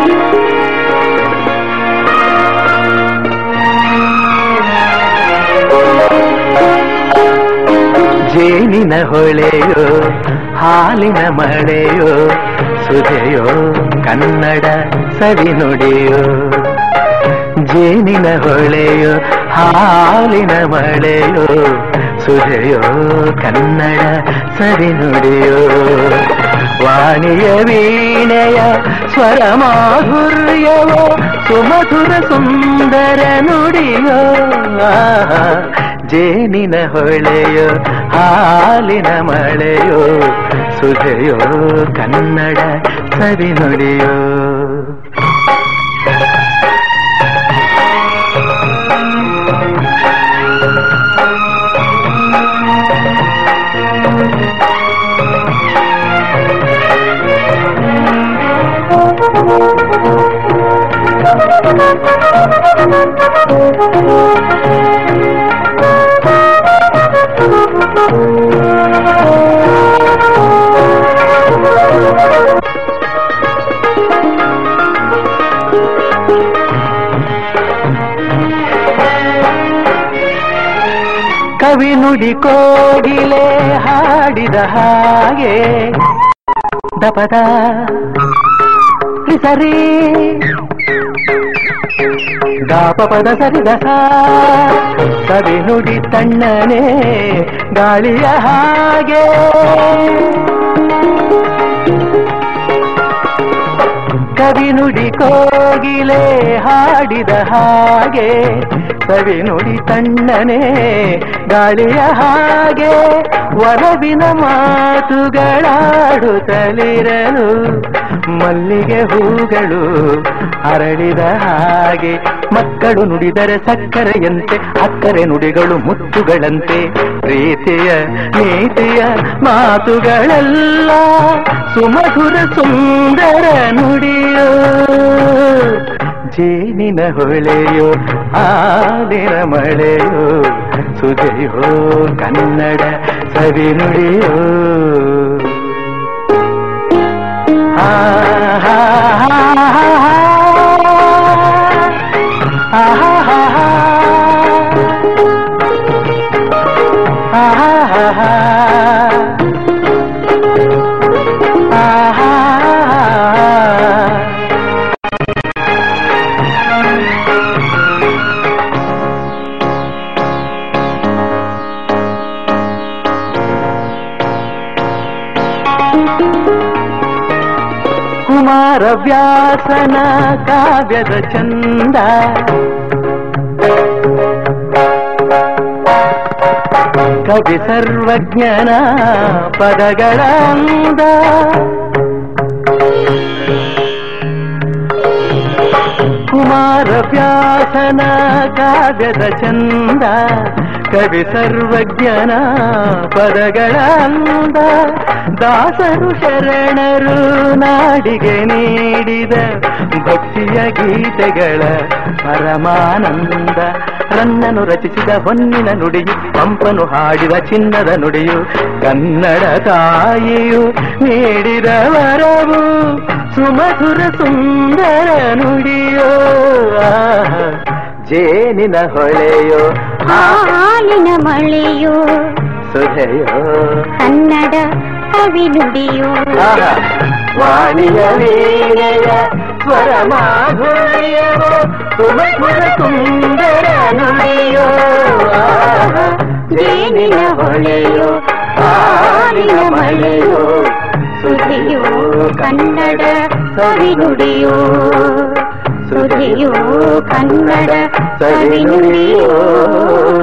ಜೇನಿನ ಹೊಳೆಯೋ ಹಾಲಿನ ಮಳೆಯೋ ಸುಧೆಯೋ ಕನ್ನಡ ಸವಿ ನುಡಿಯೋ. ಜೇನಿನ ಹೊಳೆಯೋ ಹಾಲಿನ ಮಳೆಯೋ ಸುಧೆಯೋ ಕನ್ನಡ ಸವಿ ನುಡಿಯೋ. ವಾಣಿಯ ವೀಣೆಯ ಸ್ವರ ಮಾಧುರ್ಯವೋ ಸುಮಧುರ ಸುಂದರ ನುಡಿಯೋ. ಜೇನಿನ ಹೊಳೆಯೋ ಹಾಲಿನ ಮಳೆಯೋ ಸುಧೆಯೋ ಕನ್ನಡ ಸವಿ ನುಡಿಯೋ. ಕವಿ ನುಡಿ ಕೋಗಿಲೆ ಹಾಡಿದ ಹಾಗೆ ದಪದ ಸರಿ ದಾಪಪದ ಸರಿದಸ. ಕವಿ ನುಡಿ ತಣ್ಣನೆ ಗಾಳಿಯ ಹಾಗೆ ಕವಿ ನುಡಿ ಕೋಗಿಲೆ ಹಾಡಿದ ಹಾಗೆ. ಕವಿ ನುಡಿ ತಣ್ಣನೆ ಗಾಳಿಯ ಹಾಗೆ ಒಲವಿನ ಮಾತುಗಳಾಡುತ್ತಲಿರಲು ಮಲ್ಲಿಗೆ ಹೂಗಳು ಅರಳಿದ ಹಾಗೆ. ಮಕ್ಕಳು ನುಡಿದರೆ ಸಕ್ಕರೆಯಂತೆ ಅಕ್ಕರೆ ನುಡಿಗಳು ಮುತ್ತುಗಳಂತೆ. ಪ್ರೀತಿಯ ನೀತಿಯ ಮಾತುಗಳೆಲ್ಲ ಸುಮಧುರ ಸುಂದರ ನುಡಿಯೋ. ಜೇನಿನ ಹೊಳೆಯೋ ಹಾಲಿನ ಮಳೆಯೋ ಸುಧೆಯೋ ಕನ್ನಡ ಸವಿ ನುಡಿಯೋ. ಕುಮಾರವ್ಯಾಸನ ಕಾವ್ಯದ ಚಂದ ಕವಿ ಸರ್ವಜ್ಞನ ಪದಗಳ ಅಂದ. ಕುಮಾರವ್ಯಾಸನ ಕಾವ್ಯದ ಚಂದ ಕವಿ ಸರ್ವಜ್ಞನ ಪದಗಳ ಅಂದ. ದಾಸರು ಶರಣರು ನಾಡಿಗೆ ನೀಡಿದ ಭಕ್ತಿಯ ಗೀತೆಗಳ ಪರಮಾನಂದ. ರನ್ನನು ರಚಿಸಿದ ಹೊನ್ನಿನ ನುಡಿಯು ಪಂಪನು ಹಾಡಿದ ಚಿನ್ನದ ನುಡಿಯು. ಕನ್ನಡ ತಾಯಿಯು ನೀಡಿದ ವರವು ಸುಮಧುರ ಸುಂದರ ನುಡಿಯೋ. ಜೇನಿನ ಹೊಳೆಯೋ ಹಾಲಿನ ಮಳೆಯೋ ಸುಧೆಯೋ ಕನ್ನಡ ಕವಿ ನುಡಿಯೋ. ವಾಣಿಯ ವೀಣೆಯ ಸ್ವರ ಮಾಧುರ್ಯವೋ ಸುಮಧುರ ಸುಂದರ ನುಡಿಯೋ. ಜೇನಿನ ಹೊಳೆಯೋ ಹಾಲಿನ ಮಳೆಯೋ ಸುಧೆಯೋ ಕನ್ನಡ ಕವಿ ನುಡಿಯೋ. ಸುಧೆಯೋ ಕನ್ನಡ ಕವಿ ನುಡಿಯೋ.